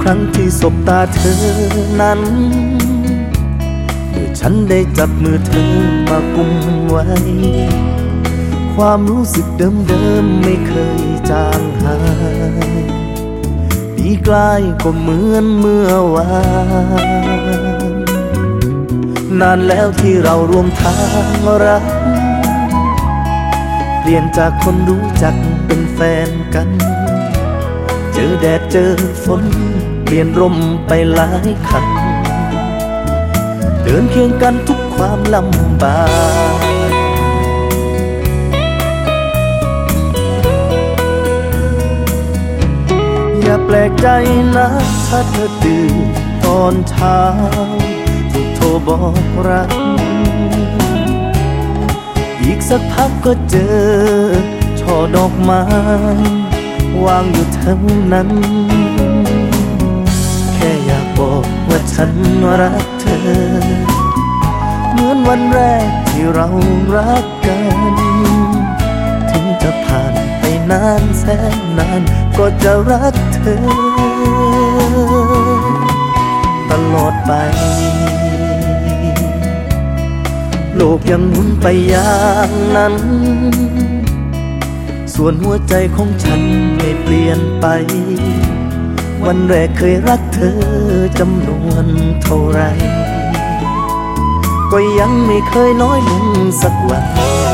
รั้งที่สบตาเธอนั้นเมื่อฉันได้จับมือเธอมากุมไว้ความรู้สึกเดิมๆไม่เคยจางหายปีกลายก็เหมือนเมื่อวานนานแล้วที่เรารวมทางรักเปลี่ยนจากคนรู้จักเป็นแฟนกันเจอแดดเจอฝนเปลี่ยนร่มไปหลายคันเดินเคียงกันทุกความลำบากอย่าแปลกใจนะถ้าเธอตื่นตอนเช้าถูกโทรบอกรักอีกสักพักก็เจอช่อดอกไม้วางอยู่แถวนั้นแค่อยากบอกว่าฉันรักเธอเหมือนวันแรกที่เรารักกันถึงจะผ่านไปนานแสนนานก็จะรักเธอตลอดไปโลกยังหมุนไปอย่างนั้นส่วนหัวใจของฉันไม่เปลี่ยนไปวันแรกเคยรักเธอจำนวนเท่าไรก็ยังไม่เคยน้อยลงสักวัน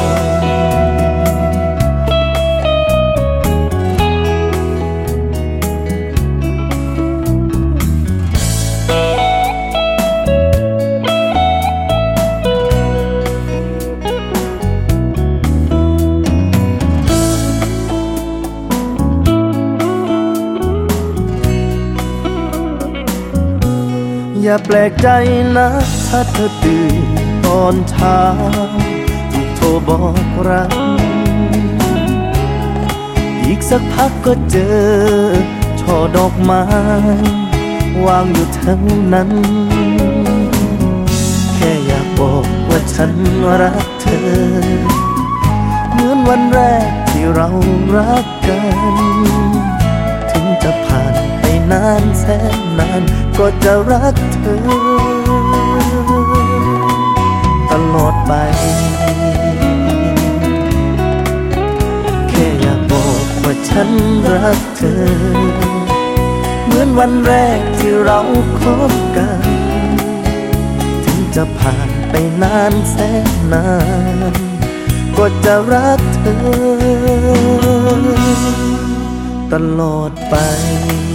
อย่าแปลกใจนะถ้าเธอตื่นตอนเช้าถูกโทรบอกรักอีกสักพักก็เจอช่อดอกไม้วางอยู่แถวนั้นแค่อยากบอกว่าฉันรักเธอเหมือนวันแรกที่เรารักกันถึงจะผ่านไปนานแสนนานก็จะรักเธอตลอดไปแค่อยากบอกว่าฉันรักเธอเหมือนวันแรกที่เราคบกันถึงจะผ่านไปนานแสนนานก็จะรักเธอตลอดไป